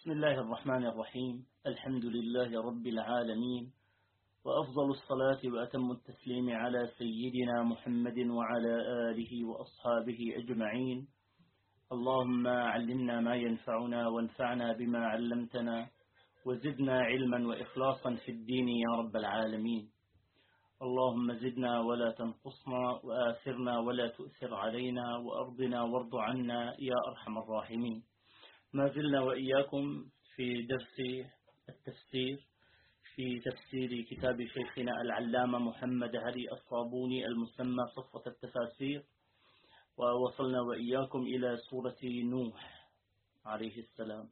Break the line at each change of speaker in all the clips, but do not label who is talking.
بسم الله الرحمن الرحيم. الحمد لله رب العالمين، وأفضل الصلاة وأتم التسليم على سيدنا محمد وعلى آله وأصحابه أجمعين. اللهم علمنا ما ينفعنا وانفعنا بما علمتنا وزدنا علما وإخلاصا في الدين يا رب العالمين. اللهم زدنا ولا تنقصنا، وآثرنا ولا تؤثر علينا، وأرضنا وارض عنا يا أرحم الراحمين. ما زلنا وإياكم في درس التفسير في تفسير كتاب شيخنا العلامة محمد هري الصابوني المسمى صفوة التفاسير، ووصلنا وإياكم إلى سورة نوح عليه السلام.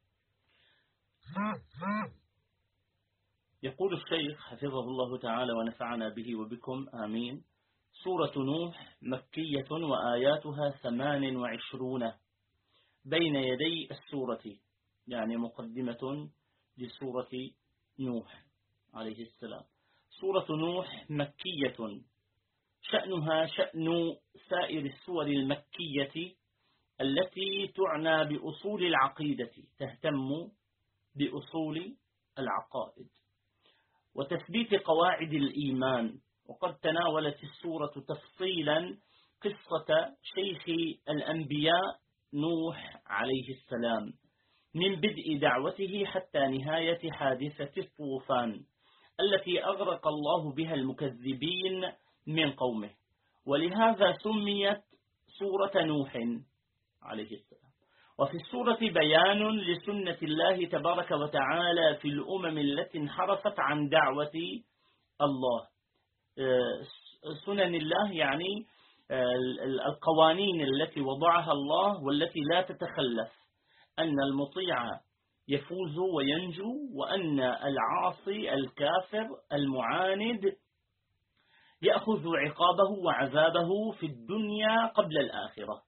يقول الشيخ حفظه الله تعالى ونفعنا به وبكم آمين: سورة نوح مكية وآياتها 28 بين يدي السورة، يعني مقدمة لسورة نوح عليه السلام. سورة نوح مكية، شأنها شأن سائر السور المكية التي تعنى بأصول العقيدة، تهتم بأصول العقائد وتثبيت قواعد الإيمان. وقد تناولت السورة تفصيلا قصة شيخ الأنبياء نوح عليه السلام من بدء دعوته حتى نهاية حادثة الطوفان التي أغرق الله بها المكذبين من قومه، ولهذا سميت سورة نوح عليه السلام. وفي السورة بيان لسنة الله تبارك وتعالى في الأمم التي انحرفت عن دعوة الله، سنن الله يعني القوانين التي وضعها الله والتي لا تتخلف، أن المطيع يفوز وينجو، وأن العاصي الكافر المعاند يأخذ عقابه وعذابه في الدنيا قبل الآخرة.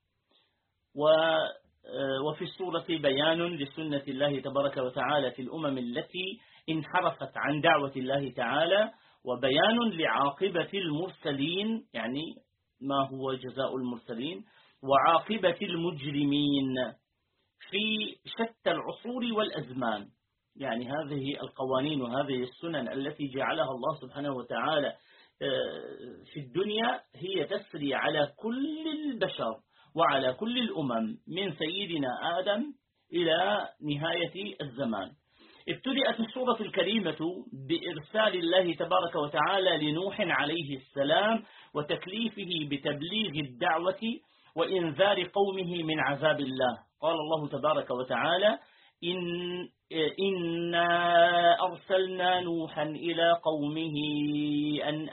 وفي السورة بيان لسنة الله تبارك وتعالى في الأمم التي انحرفت عن دعوة الله تعالى، وبيان لعاقبة المرسلين، يعني ما هو جزاء المرسلين، وعاقبة المجرمين في شتى العصور والأزمان. يعني هذه القوانين وهذه السنن التي جعلها الله سبحانه وتعالى في الدنيا هي تسري على كل البشر وعلى كل الأمم من سيدنا آدم إلى نهاية الزمان. ابتدأت السورة الكريمة بإرسال الله تبارك وتعالى لنوح عليه السلام وتكليفه بتبليغ الدعوة وإنذار قومه من عذاب الله. قال الله تبارك وتعالى: إنا أرسلنا نوحا إلى قومه أن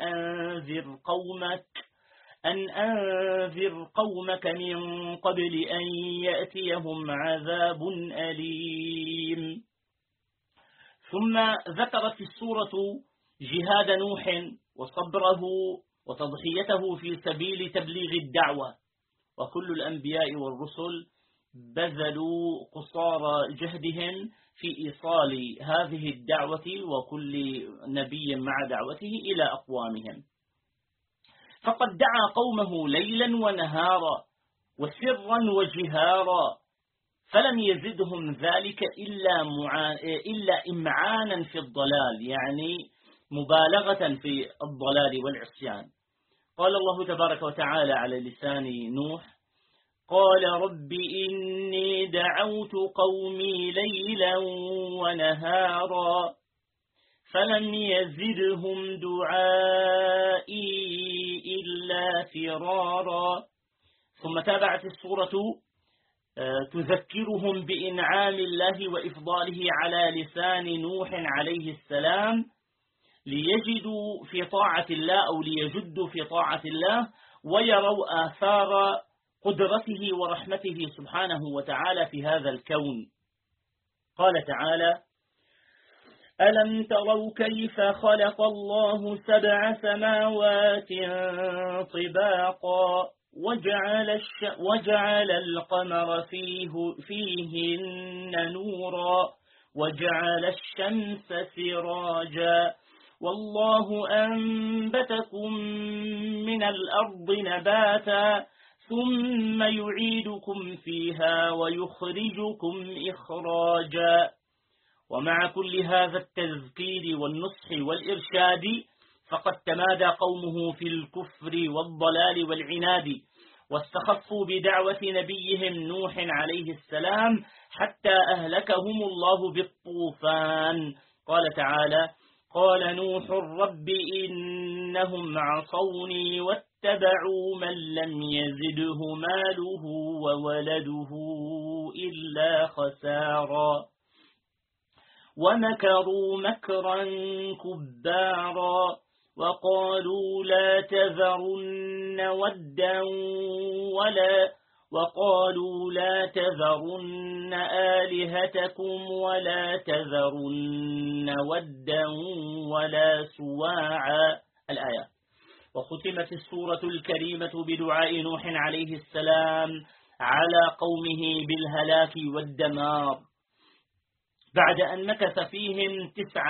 أنذر قومك من قبل أن يأتيهم عذاب أليم. ثم ذكرت السورة جهاد نوح وصبره وتضحيته في سبيل تبليغ الدعوة، وكل الأنبياء والرسل بذلوا قصارى جهدهم في إيصال هذه الدعوة، وكل نبي مع دعوته إلى أقوامهم. فقد دعا قومه ليلا ونهارا وسرا وجهارا، فلم يزدهم ذلك إلا إمعانا في الضلال، يعني مبالغة في الضلال والعصيان. قال الله تبارك وتعالى على لسان نوح: قال رب إني دعوت قومي ليلا ونهارا فلم يزدهم دعائي إلا فرارا. ثم تابعت السورة تذكرهم بإنعام الله وإفضاله على لسان نوح عليه السلام ليجدوا في طاعة الله، أو ليجدوا في طاعة الله ويروا آثار قدرته ورحمته سبحانه وتعالى في هذا الكون. قال تعالى: ألم تروا كيف خلق الله 7 سماوات طباقا وجعل القمر فيهن نورا وجعل الشمس سراجا والله أنبتكم من الأرض نباتا ثم يعيدكم فيها ويخرجكم إخراجا. ومع كل هذا التذكير والنصح والإرشاد فقد تمادى قومه في الكفر والضلال والعناد، واستخفوا بدعوة نبيهم نوح عليه السلام حتى أهلكهم الله بالطوفان. قال تعالى: قال نوح رب إنهم عصوني واتبعوا من لم يزده ماله وولده إلا خسارا ومكروا مكرا كبارا وقالوا لا تذرن ودا آلهتكم ولا تذرن ودا ولا سواعا. الآية. وختمت السورة الكريمة بدعاء نوح عليه السلام على قومه بالهلاك والدمار بعد أن مكث فيهم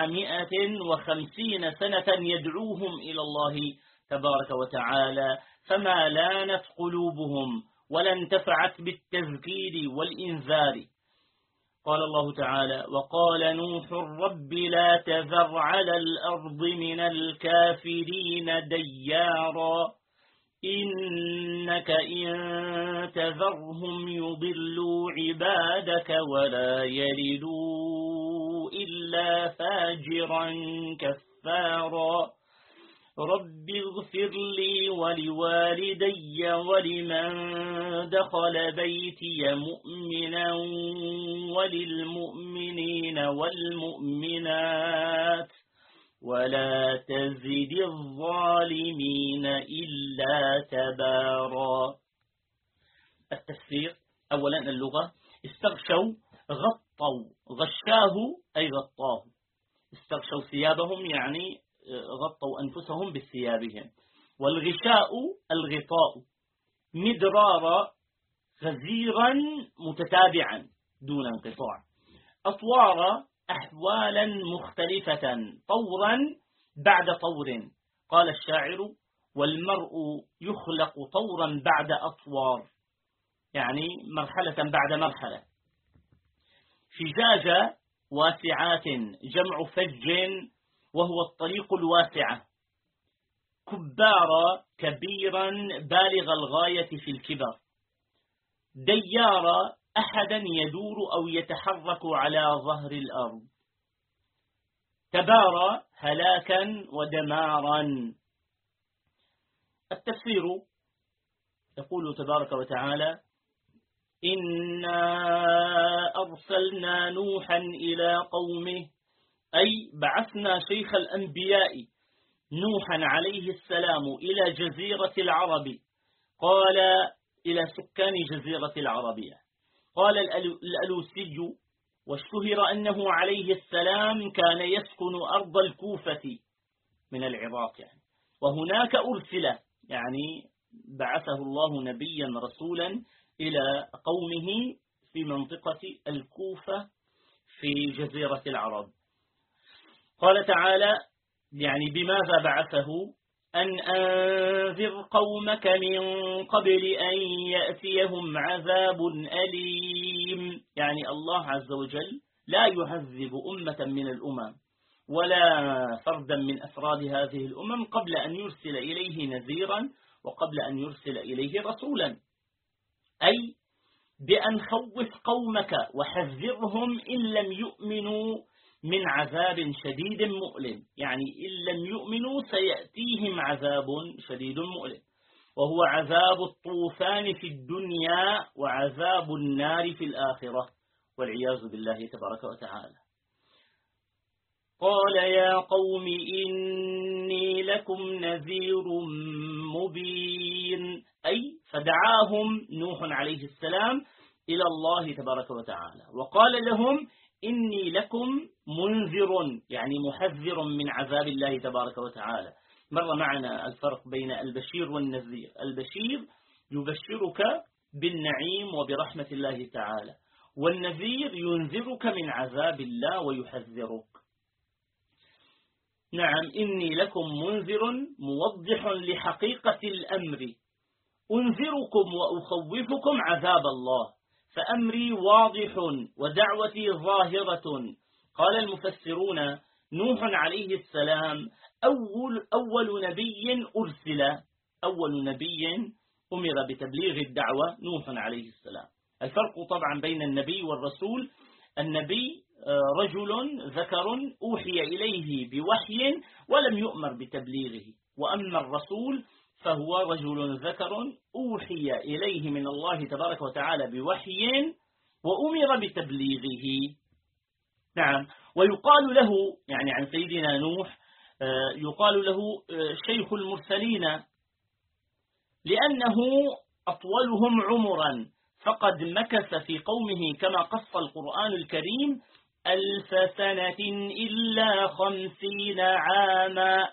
950 سنة يدعوهم إلى الله تبارك وتعالى، فما لانت قلوبهم ولا انتفعت بالتذكير والإنذار. قال الله تعالى: وقال نوح رب لا تذر على الأرض من الكافرين ديارا إنك إن تذرهم يضلوا عبادك ولا يلدوا إلا فاجرا كفارا رب اغفر لي ولوالدي ولمن دخل بيتي مؤمنا وللمؤمنين والمؤمنات ولا تزد الظالمين إلا تبارا. التفسير: أولا اللغة، استغشوا غطوا، غشاه أي غطاه، استغشوا ثيابهم يعني غطوا أنفسهم بثيابهم. والغشاء الغطاء، مدرارا غزيرا متتابعا دون انقطاع، أطوارا أحوالا مختلفة، طورا بعد طور. قال الشاعر: والمرء يخلق طورا بعد أطوار، يعني مرحلة بعد مرحلة. فجاجة واسعات، جمع فج وهو الطريق الواسعة. كبارا كبيرا بالغ الغاية في الكبر. ديارا أحدا يدور أو يتحرك على ظهر الأرض. تبارا هلاكا ودمارا. التفسير: يقول تبارك وتعالى: إنا أرسلنا نوحا إلى قومه، أي بعثنا شيخ الأنبياء نوحا عليه السلام إلى جزيرة العرب. قال: إلى سكان جزيرة العربية. قال الألوسي: واشتهر أنه عليه السلام كان يسكن أرض الكوفة من العراق يعني، وهناك أرسل، يعني بعثه الله نبيا رسولا إلى قومه في منطقة الكوفة في جزيرة العرب. قال تعالى: يعني بماذا بعثه؟ أن أنذر قومك من قبل أن يأتيهم عذاب أليم. يعني الله عز وجل لا يعذب أمة من الأمم ولا فردا من أفراد هذه الأمم قبل أن يرسل إليه نذيرا وقبل أن يرسل إليه رسولا، أي بأن خوف قومك وحذرهم إن لم يؤمنوا من عذاب شديد مؤلم، يعني إن لم يؤمنوا سيأتيهم عذاب شديد مؤلم، وهو عذاب الطوفان في الدنيا وعذاب النار في الآخرة والعياذ بالله تبارك وتعالى. قال: يا قوم إني لكم نذير مبين، أي فدعاهم نوح عليه السلام إلى الله تبارك وتعالى وقال لهم: إني لكم منذر، يعني محذر من عذاب الله تبارك وتعالى. مر معنا الفرق بين البشير والنذير. البشير يبشرك بالنعيم وبرحمة الله تعالى، والنذير ينذرك من عذاب الله ويحذرك. نعم، إني لكم منذر موضح لحقيقة الأمر أنذركم وأخوفكم عذاب الله، فأمري واضح ودعوتي ظاهرة. قال المفسرون: نوح عليه السلام أول نبي أرسل، أول نبي أمر بتبليغ الدعوة نوح عليه السلام. الفرق طبعا بين النبي والرسول: النبي رجل ذكر أوحي إليه بوحي ولم يؤمر بتبليغه، وأما الرسول فهو رجل ذكر أوحي إليه من الله تبارك وتعالى بوحي وأمر بتبليغه. نعم. ويقال له، يعني عن سيدنا نوح، يقال له شيخ المرسلين، لأنه أطولهم عمرا، فقد مكث في قومه كما قص القرآن الكريم 1000 سنة إلا 50 عاما،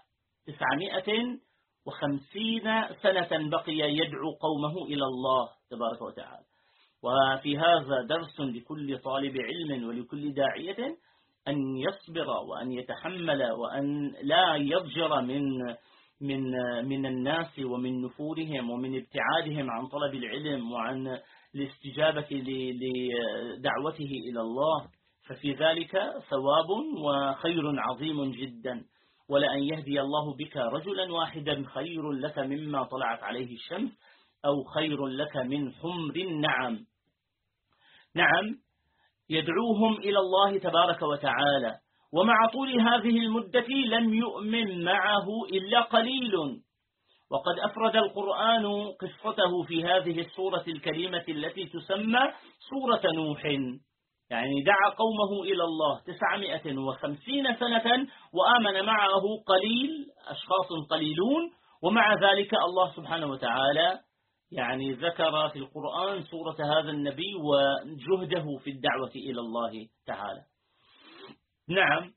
950 سنة بقي يدعو قومه إلى الله تبارك وتعالى. وفي هذا درس لكل طالب علم ولكل داعية أن يصبر وأن يتحمل وأن لا يضجر من الناس ومن نفورهم ومن ابتعادهم عن طلب العلم وعن الاستجابة لدعوته إلى الله، ففي ذلك ثواب وخير عظيم جدا. ولأن يهدي الله بك رجلا واحدا خير لك مما طلعت عليه الشمس، أو خير لك من حمر النعم. نعم، يدعوهم إلى الله تبارك وتعالى، ومع طول هذه المدة لم يؤمن معه إلا قليل. وقد أفرد القرآن قصته في هذه السورة الكريمة التي تسمى سورة نوح، يعني دعا قومه إلى الله 950 سنة وآمن معه قليل، أشخاص قليلون، ومع ذلك الله سبحانه وتعالى يعني ذكر في القرآن سورة هذا النبي وجهده في الدعوة إلى الله تعالى. نعم.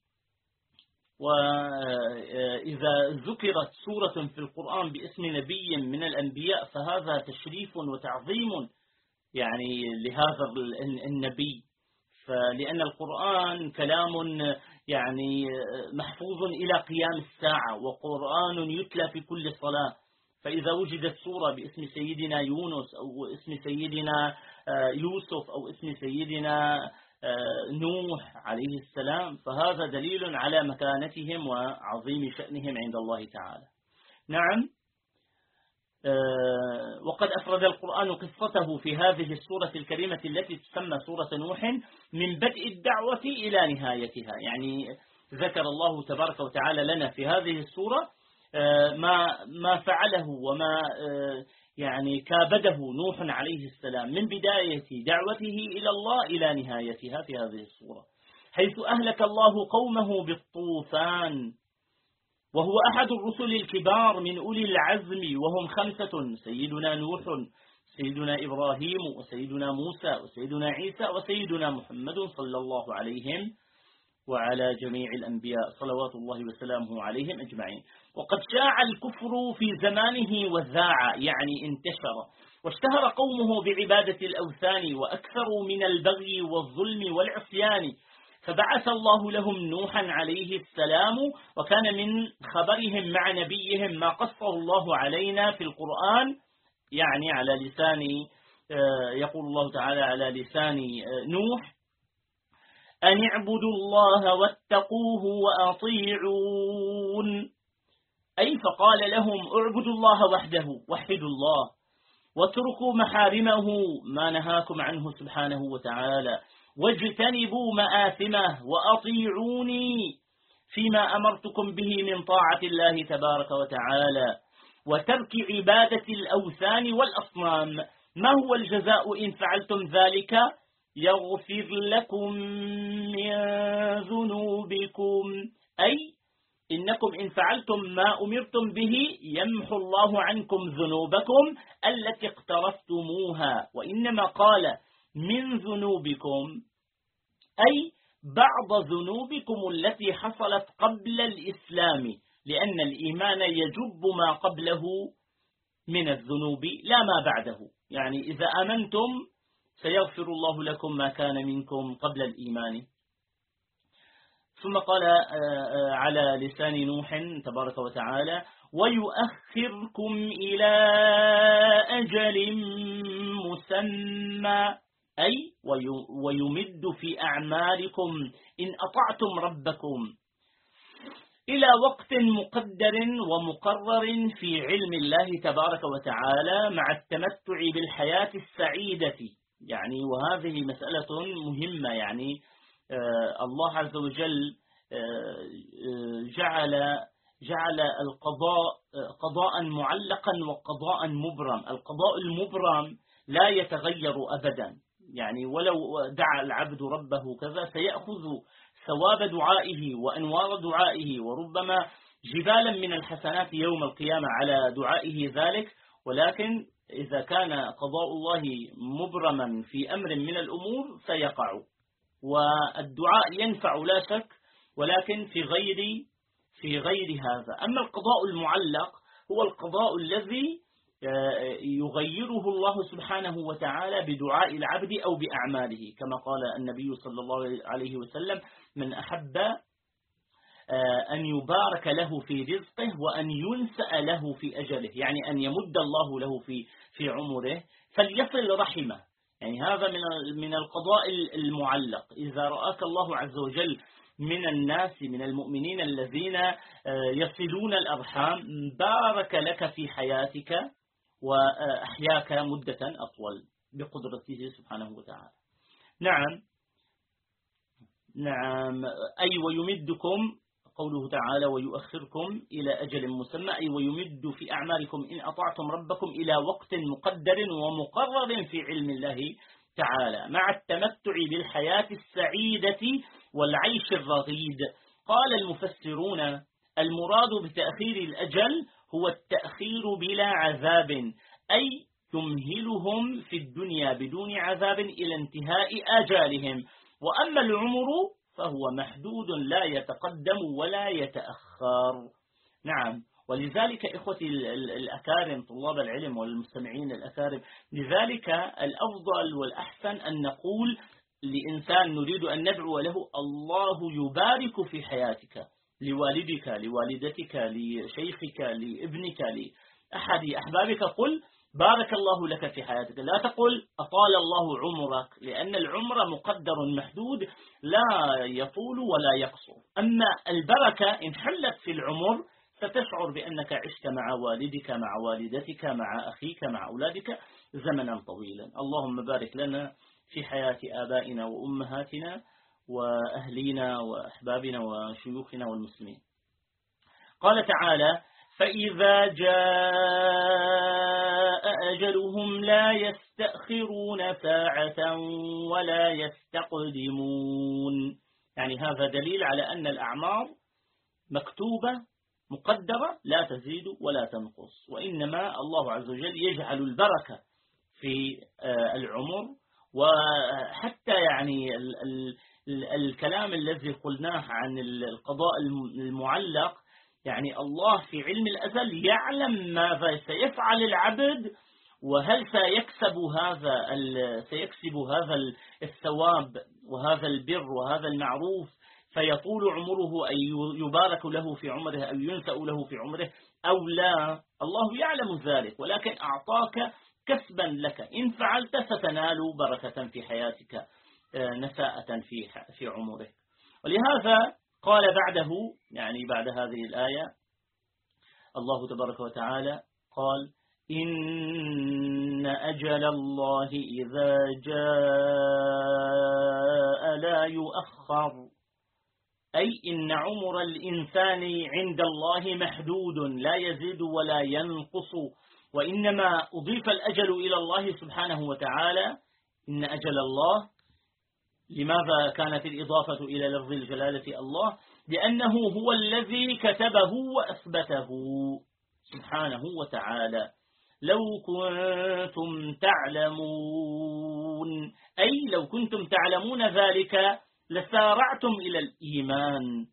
وإذا ذكرت سورة في القرآن باسم نبي من الأنبياء فهذا تشريف وتعظيم يعني لهذا النبي، فلأن القرآن كلام يعني محفوظ إلى قيام الساعة، وقرآن يتلى في كل صلاة. فإذا وجدت سورة باسم سيدنا يونس أو اسم سيدنا يوسف أو اسم سيدنا نوح عليه السلام فهذا دليل على مكانتهم وعظيم شأنهم عند الله تعالى. نعم. وقد أفرد القرآن قصته في هذه السورة الكريمة التي تسمى سورة نوح من بدء الدعوة إلى نهايتها، يعني ذكر الله تبارك وتعالى لنا في هذه السورة ما فعله وما يعني كابده نوح عليه السلام من بداية دعوته إلى الله إلى نهايتها في هذه السورة، حيث أهلك الله قومه بالطوفان، وهو أحد الرسل الكبار من أولي العزم، وهم 5: سيدنا نوح، سيدنا إبراهيم، وسيدنا موسى، وسيدنا عيسى، وسيدنا محمد صلى الله عليهم وعلى جميع الأنبياء صلوات الله وسلامه عليهم أجمعين. وقد شاع الكفر في زمانه وذاع، يعني انتشر، واشتهر قومه بعبادة الأوثان، وأكثروا من البغي والظلم والعصيان، فبعث الله لهم نوحا عليه السلام، وكان من خبرهم مع نبيهم ما قصه الله علينا في القرآن، يعني على لسان يقول الله تعالى على لسان نوح: أن اعبدوا الله واتقوه وأطيعون، أي فقال لهم اعبدوا الله وحده، وحدوا الله، واتركوا محارمه ما نهاكم عنه سبحانه وتعالى، واجتنبوا مآثمه، وأطيعوني فيما أمرتكم به من طاعة الله تبارك وتعالى، وترك عبادة الأوثان والأصنام. ما هو الجزاء إن فعلتم ذلك؟ يغفر لكم من ذنوبكم، أي إنكم إن فعلتم ما أمرتم به يمحو الله عنكم ذنوبكم التي اقترفتموها، وإنما قال من ذنوبكم أي بعض ذنوبكم التي حصلت قبل الإسلام، لأن الإيمان يجب ما قبله من الذنوب لا ما بعده، يعني إذا آمنتم سيغفر الله لكم ما كان منكم قبل الإيمان. ثم قال على لسان نوح تبارك وتعالى: ويؤخركم إلى أجل مسمى، أي ويمد في أعماركم إن أطعتم ربكم إلى وقت مقدر ومقرر في علم الله تبارك وتعالى مع التمتع بالحياة السعيدة. يعني وهذه مسألة مهمة، يعني الله عز وجل جعل القضاء قضاء معلقا وقضاء مبرم. القضاء المبرم لا يتغير أبدا، يعني ولو دعا العبد ربه كذا سيأخذ ثواب دعائه وأنوار دعائه وربما جبالا من الحسنات يوم القيامة على دعائه ذلك. ولكن إذا كان قضاء الله مبرما في أمر من الأمور سيقع، والدعاء ينفع لا شك، ولكن في غير هذا. أما القضاء المعلق هو القضاء الذي يغيره الله سبحانه وتعالى بدعاء العبد أو بأعماله، كما قال النبي صلى الله عليه وسلم: من أحب أن يبارك له في رزقه وأن ينسأ له في أجله، يعني أن يمد الله له في عمره فليصل رحمه. يعني هذا من القضاء المعلق. إذا رآك الله عز وجل من الناس من المؤمنين الذين يصلون الأرحام بارك لك في حياتك وأحياك مدة أطول بقدرته سبحانه وتعالى. نعم أي ويمدكم، قوله تعالى ويؤخركم إلى أجل مسمى، أي ويمد في أعمالكم إن أطعتم ربكم إلى وقت مقدر ومقرر في علم الله تعالى مع التمتع بالحياة السعيدة والعيش الرغيد. قال المفسرون: المراد بتأخير الأجل هو التأخير بلا عذاب، أي تمهلهم في الدنيا بدون عذاب إلى انتهاء آجالهم. وأما العمر فهو محدود لا يتقدم ولا يتأخر. نعم، ولذلك إخوتي الأكارم طلاب العلم والمستمعين الأكارم، لذلك الأفضل والأحسن أن نقول لإنسان نريد أن ندعو له: الله يبارك في حياتك، لوالدك، لوالدتك، لشيخك، لابنك، لأحد أحبابك، قل بارك الله لك في حياتك. لا تقل أطال الله عمرك، لأن العمر مقدر محدود لا يطول ولا يقصر. أما البركة إن حلت في العمر ستشعر بأنك عشت مع والدك، مع والدتك، مع أخيك، مع أولادك زمنا طويلا. اللهم بارك لنا في حياة آبائنا وأمهاتنا وأهلينا وأحبابنا وشيوخنا والمسلمين. قال تعالى: فإذا جاء أجلهم لا يستأخرون ساعة ولا يستقدمون. يعني هذا دليل على أن الأعمار مكتوبة مقدرة لا تزيد ولا تنقص، وإنما الله عز وجل يجعل البركة في العمر. وحتى يعني الكلام الذي قلناه عن القضاء المعلق، يعني الله في علم الأزل يعلم ماذا سيفعل العبد، وهل سيكسب هذا الثواب وهذا البر وهذا المعروف فيطول عمره، أي يبارك له في عمره أو ينسأ له في عمره أو لا. الله يعلم ذلك، ولكن أعطاك كسبا لك، إن فعلت ستنال بركة في حياتك، نساءة في عمرك. ولهذا قال بعده، يعني بعد هذه الآية، الله تبارك وتعالى قال: إن أجل الله إذا جاء لا يؤخر، أي إن عمر الإنسان عند الله محدود لا يزيد ولا ينقص. وإنما أضيف الأجل إلى الله سبحانه وتعالى. إن أجل الله، لماذا كانت الإضافة إلى لفظ الجلالة الله؟ لأنه هو الذي كتبه وأثبته سبحانه وتعالى. لو كنتم تعلمون، أي لو كنتم تعلمون ذلك لسارعتم إلى الإيمان.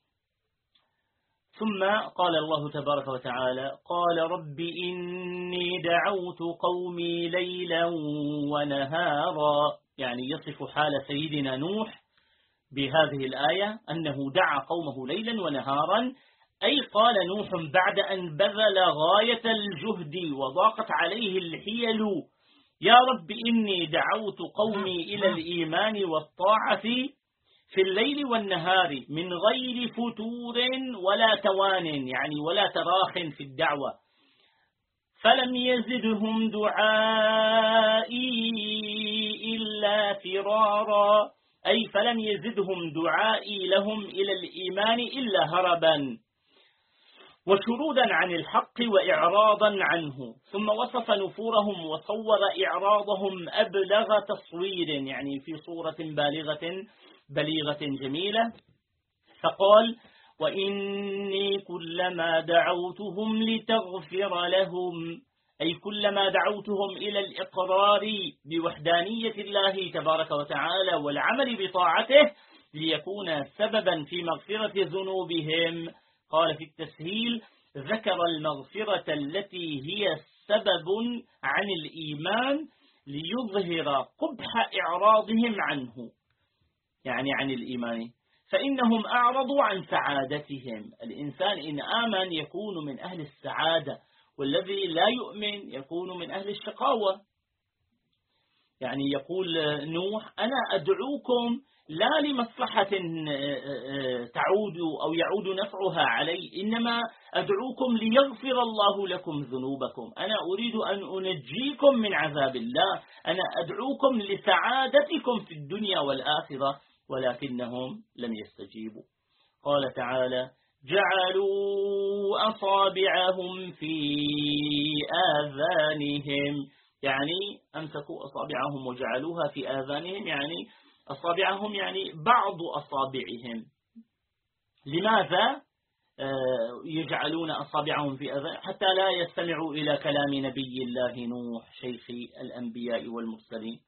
ثم قال الله تبارك وتعالى: قال رب إني دعوت قومي ليلا ونهارا. يعني يصف حال سيدنا نوح بهذه الآية أنه دعا قومه ليلا ونهارا، أي قال نوح بعد أن بذل غاية الجهد وضاقت عليه الحيل: يا رب إني دعوت قومي إلى الإيمان والطاعة في الليل والنهار من غير فتور ولا توان، يعني ولا تراخ في الدعوة، فلم يزدهم دعائي إلا فرارا، أي فلم يزدهم دعائي لهم إلى الإيمان إلا هربا وشرودا عن الحق وإعراضا عنه. ثم وصف نفورهم وصور إعراضهم أبلغ تصوير، يعني في صورة بليغة جميلة، فقال: وإني كلما دعوتهم لتغفر لهم، أي كلما دعوتهم إلى الإقرار بوحدانية الله تبارك وتعالى والعمل بطاعته ليكون سببا في مغفرة ذنوبهم. قال في التسهيل: ذكر المغفرة التي هي سبب عن الإيمان ليظهر قبح إعراضهم عنه، يعني عن الإيمان، فإنهم أعرضوا عن سعادتهم. الإنسان إن آمن يكون من أهل السعادة، والذي لا يؤمن يكون من أهل الشقاوة. يعني يقول نوح: أنا أدعوكم لا لمصلحة تعود أو يعود نفعها علي، إنما أدعوكم ليغفر الله لكم ذنوبكم، أنا أريد أن أنجيكم من عذاب الله، أنا أدعوكم لسعادتكم في الدنيا والآخرة، ولكنهم لم يستجيبوا. قال تعالى: جعلوا أصابعهم في آذانهم، يعني أمسكوا أصابعهم وجعلوها في آذانهم، يعني أصابعهم يعني بعض أصابعهم. لماذا يجعلون أصابعهم في آذانهم؟ حتى لا يستمعوا إلى كلام نبي الله نوح شيخ الأنبياء والمرسلين.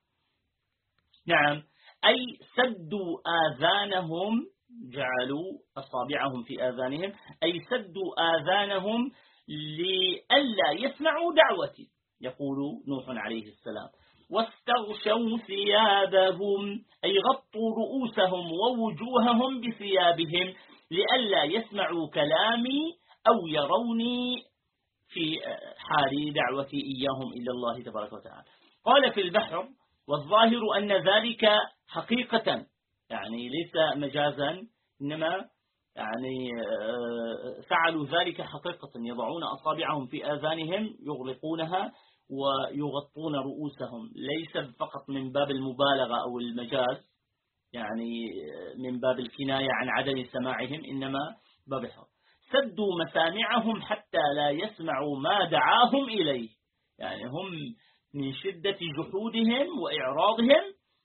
نعم، أي سدوا آذانهم، جعلوا أصابعهم في آذانهم، أي سدوا آذانهم لئلا يسمعوا دعوتي، يقول نوح عليه السلام. واستغشوا ثيابهم، أي غطوا رؤوسهم ووجوههم بثيابهم لئلا يسمعوا كلامي أو يروني في حال دعوتي إياهم إلى الله تبارك وتعالى. قال في البحر: والظاهر أن ذلك حقيقة، يعني ليس مجازا، إنما يعني فعلوا ذلك حقيقة، يضعون أصابعهم في آذانهم يغلقونها ويغطون رؤوسهم، ليس فقط من باب المبالغة أو المجاز، يعني من باب الكناية عن عدم سماعهم، إنما باب الحق. سدوا مسامعهم حتى لا يسمعوا ما دعاهم إليه، يعني هم من شدة جحودهم وإعراضهم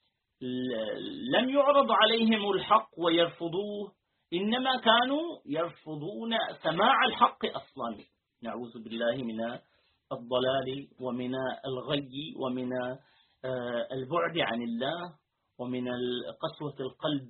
لم يعرض عليهم الحق ويرفضوه، إنما كانوا يرفضون سماع الحق أصلا. نعوذ بالله من الضلال ومن الغي ومن البعد عن الله ومن قسوة القلب.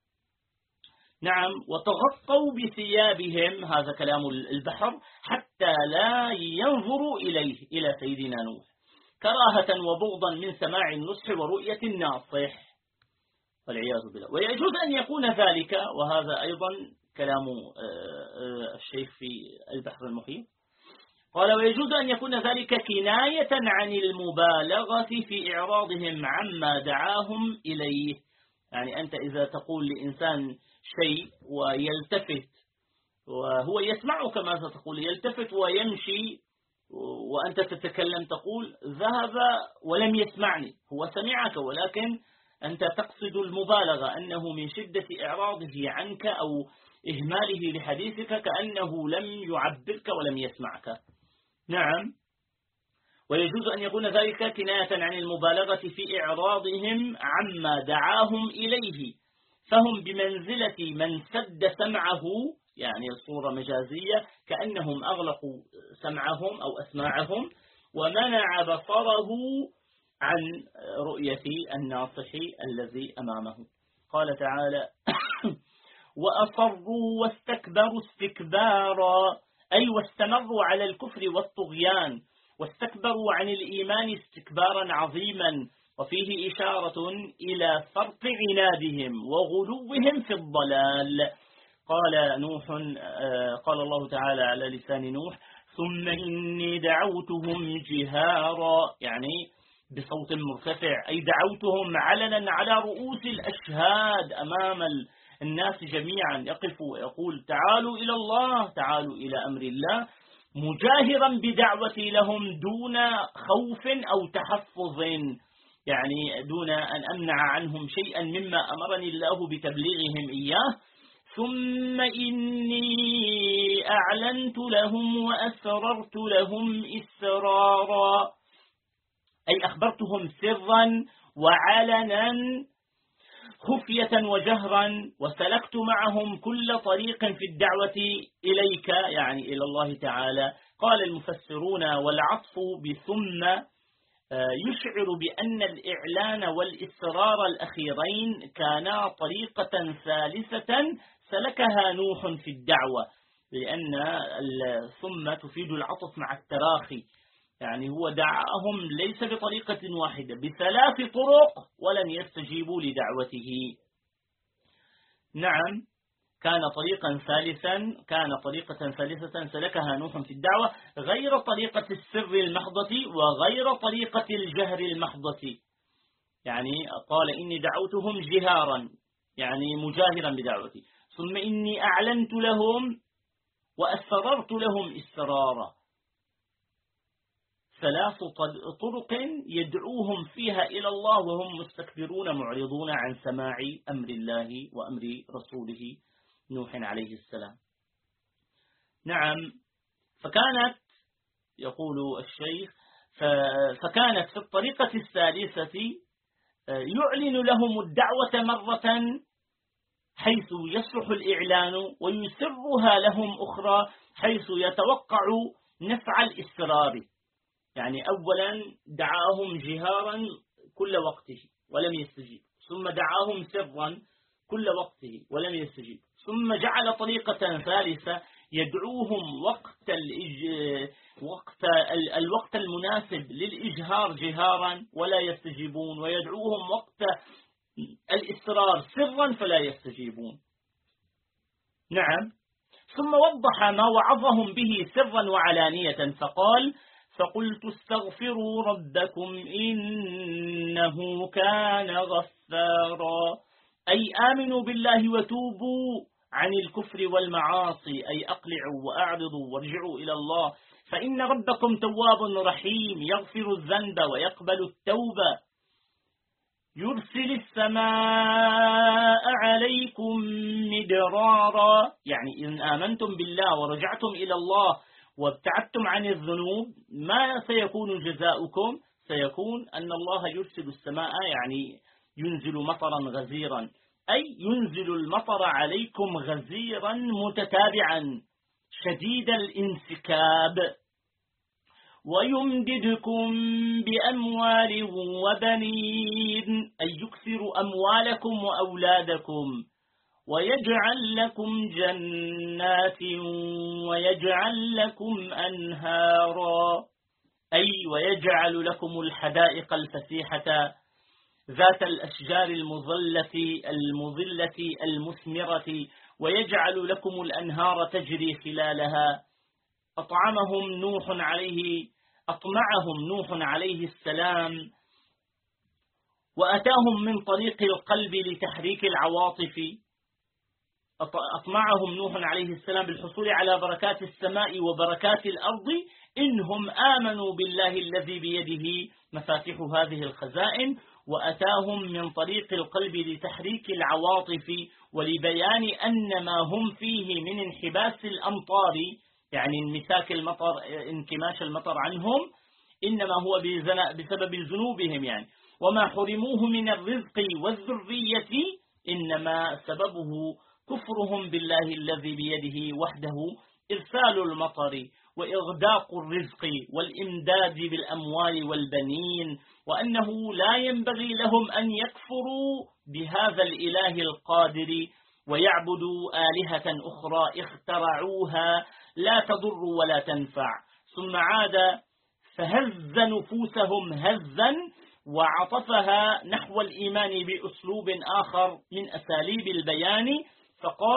نعم، وتغطوا بثيابهم، هذا كلام البحر، حتى لا ينظروا إليه، إلى سيدنا نوح، كراهة وبغضا من سماع النصح ورؤية الناصح، والعياذ بالله. ويجوز أن يكون ذلك، وهذا أيضا كلام الشيخ في البحر المحيط، قال: ويجوز أن يكون ذلك كناية عن المبالغة في إعراضهم عما دعاهم إليه. يعني أنت إذا تقول لإنسان شيء ويلتفت وهو يسمعك ماذا تقول، يلتفت ويمشي وأنت تتكلم، تقول ذهب ولم يسمعني، هو سمعك ولكن أنت تقصد المبالغة، أنه من شدة إعراضه عنك أو إهماله لحديثك كأنه لم يعبرك ولم يسمعك. نعم، ويجوز أن يكون ذلك كناية عن المبالغة في إعراضهم عما دعاهم إليه، فهم بمنزلة من سد سمعه، يعني الصورة مجازية، كأنهم أغلقوا سمعهم أو أسماعهم ومنع بصره عن رؤية الناصح الذي أمامه. قال تعالى: وأصروا واستكبروا استكبارا، أي واستمروا على الكفر والطغيان، واستكبروا عن الإيمان استكبارا عظيما، وفيه إشارة إلى فرط عنادهم وغلوهم في الضلال. قال نوح قال الله تعالى على لسان نوح: ثم إني دعوتهم جهارا، يعني بصوت مرتفع، أي دعوتهم علنا على رؤوس الأشهاد أمام الناس جميعا، يقف ويقول: تعالوا إلى الله، تعالوا إلى أمر الله، مجاهرا بدعوتي لهم دون خوف أو تحفظ، يعني دون أن أمنع عنهم شيئا مما أمرني الله بتبليغهم إياه. ثم إني أعلنت لهم وأسررت لهم إسرارا، أي أخبرتهم سرا وعلنا، خفية وجهرا، وسلكت معهم كل طريق في الدعوة إليك، يعني إلى الله تعالى. قال المفسرون: والعطف بثم يشعر بأن الإعلان والإصرار الأخيرين كانا طريقة ثالثة سلكها نوح في الدعوة، لأن ثم تفيد العطف مع التراخي، يعني هو دعاهم ليس بطريقة واحدة، بثلاث طرق، ولم يستجيبوا لدعوته. نعم، كان طريقة ثالثة سلكها نوح في الدعوة، غير طريقة السر المحضة وغير طريقة الجهر المحضة. يعني قال: إني دعوتهم جهارا، يعني مجاهرا بدعوتي، ثم إني أعلنت لهم وأسررت لهم إسرارا. ثلاث طرق يدعوهم فيها إلى الله وهم مستكبرون معرضون عن سماع أمر الله وأمر رسوله نوح عليه السلام. نعم، فكانت، يقول الشيخ، فكانت في الطريقة الثالثة يعلن لهم الدعوة مرة حيث يصلح الإعلان، ويسرها لهم أخرى حيث يتوقع نفع الإسرار. يعني أولا دعاهم جهارا كل وقته ولم يستجيب، ثم دعاهم سرا كل وقته ولم يستجيب، ثم جعل طريقة ثالثة يدعوهم الوقت المناسب للإجهار جهارا ولا يستجيبون، ويدعوهم وقت الإصرار سرا فلا يستجيبون. نعم، ثم وضح ما وعظهم به سرا وعلانية، فقال: فقلت استغفروا ربكم إنه كان غفارا، أي آمنوا بالله وتوبوا عن الكفر والمعاصي، أي أقلعوا وأعرضوا وارجعوا إلى الله، فإن ربكم تواب رحيم يغفر الذنب ويقبل التوبة، يرسل السماء عليكم مدرارا. يعني إن آمنتم بالله ورجعتم إلى الله وابتعدتم عن الذنوب، ما سيكون جزاؤكم؟ سيكون أن الله يرسل السماء، يعني ينزل مطرا غزيرا، أي ينزل المطر عليكم غزيرا متتابعا شديد الانسكاب، ويمددكم بأموال وبنين، أي يكثر أموالكم وأولادكم، ويجعل لكم جنات ويجعل لكم أنهارا، أي ويجعل لكم الحدائق الفسيحة ذات الأشجار المظلة المثمرة، ويجعل لكم الأنهار تجري خلالها. أطمعهم نوح عليه السلام، وأتاهم من طريق القلب لتحريك العواطف. أطمعهم نوح عليه السلام بالحصول على بركات السماء وبركات الأرض إنهم آمنوا بالله الذي بيده مفاتيح هذه الخزائن، وأتاهم من طريق القلب لتحريك العواطف ولبيان أن ما هم فيه من انحباس الأمطار، يعني انكماش المطر عنهم، إنما هو بسبب ذنوبهم، يعني وما حرموه من الرزق والذرية إنما سببه كفرهم بالله الذي بيده وحده إرسال المطر وإغداق الرزق والإمداد بالأموال والبنين، وأنه لا ينبغي لهم أن يكفروا بهذا الإله القادر ويعبدوا آلهة أخرى اخترعوها لا تضر ولا تنفع. ثم عاد فهز نفوسهم هزا وعطفها نحو الإيمان بأسلوب آخر من أساليب البيان، فقال: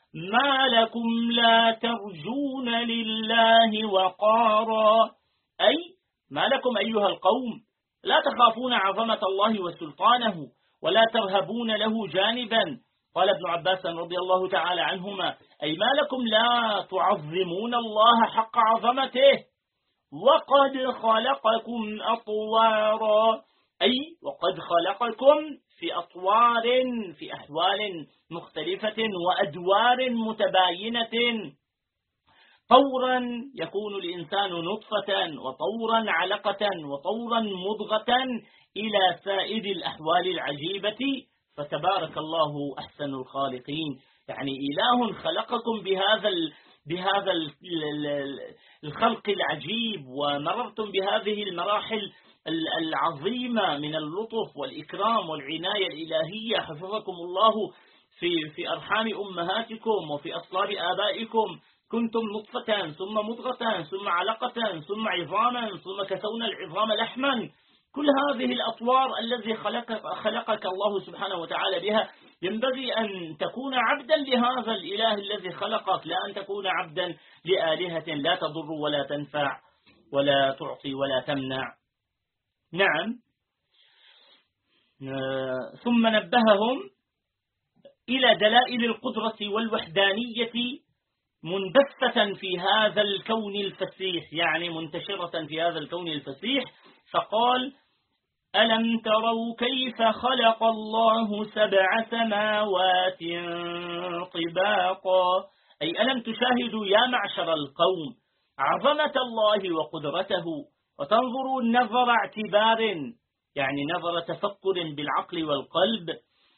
ما لكم لا ترجون لله وقارا، أي ما لكم أيها القوم لا تخافون عظمة الله وسلطانه ولا ترهبون له جانبا. قال ابن عباس رضي الله تعالى عنهما: أي ما لكم لا تعظمون الله حق عظمته، وقد خلقكم أطوارا، أي وقد خلقكم في أطوار، في أحوال مختلفة وأدوار متباينة. طورا يكون الإنسان نطفة، وطورا علقة، وطورا مضغة، إلى سائر الأحوال العجيبة، فتبارك الله أحسن الخالقين. يعني إله خلقكم بهذا الخلق العجيب، ومررتم بهذه المراحل العظيمة من اللطف والإكرام والعناية الإلهية، حفظكم الله في أرحام أمهاتكم وفي أصلاب آبائكم، كنتم نطفة ثم مضغة ثم علقة ثم عظاما ثم كسونا العظام لحما. كل هذه الأطوار الذي خلقك الله سبحانه وتعالى بها، ينبغي أن تكون عبدا لهذا الإله الذي خلقك، لا أن تكون عبدا لآلهة لا تضر ولا تنفع ولا تعطي ولا تمنع. نعم. ثم نبههم إلى دلائل القدرة والوحدانية منبثة في هذا الكون الفسيح، يعني منتشرة في هذا الكون الفسيح، فقال: ألم تروا كيف خلق الله 7 سماوات طباقا، أي ألم تشاهدوا يا معشر القوم عظمة الله وقدرته، وتنظروا نظر اعتبار، يعني نظر تفكر بالعقل والقلب،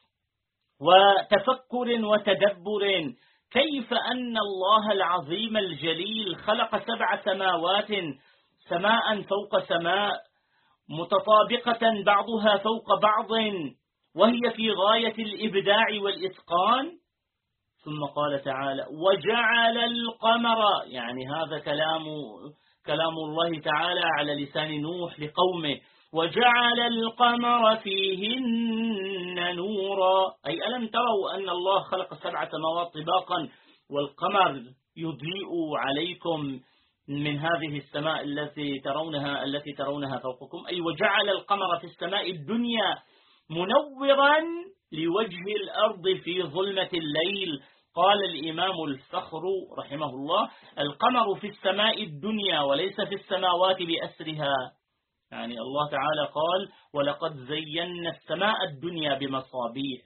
وتفكر وتدبر، كيف أن الله العظيم الجليل خلق 7 سماوات، سماء فوق سماء، متطابقة بعضها فوق بعض، وهي في غاية الإبداع والإتقان. ثم قال تعالى: وجعل القمر، يعني هذا كلام الله تعالى على لسان نوح لقومه: وجعل القمر فيهن نورا، أي ألم تروا أن الله خلق 7 سماوات طباقا، والقمر يضيء عليكم من هذه السماء التي ترونها فوقكم، أي وجعل القمر في السماء الدنيا منورا لوجه الأرض في ظلمة الليل. قال الإمام الفخر رحمه الله: القمر في السماء الدنيا وليس في السماوات بأسرها، يعني الله تعالى قال: ولقد زينا السماء الدنيا بمصابيح.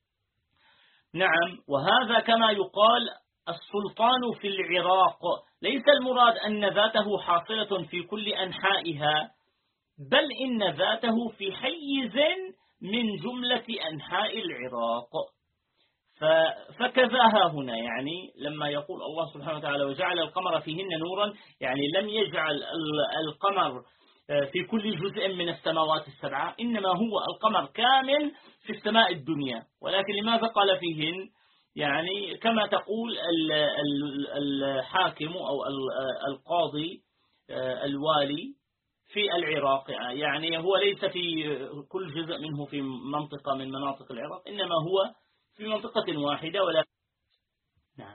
نعم. وهذا كما يقال السلطان في العراق، ليس المراد أن ذاته حاصلة في كل أنحائها، بل إن ذاته في حيز من جملة أنحاء العراق. فكذاها هنا، يعني لما يقول الله سبحانه وتعالى: وجعل القمر فيهن نورا، يعني لم يجعل القمر في كل جزء من السماوات ال7، إنما هو القمر كامل في السماء الدنيا. ولكن لماذا قال فيهن؟ يعني كما تقول الحاكم أو القاضي الوالي في العراق، يعني هو ليس في كل جزء منه في منطقة من مناطق العراق، إنما هو في منطقة واحدة. ولا نعم.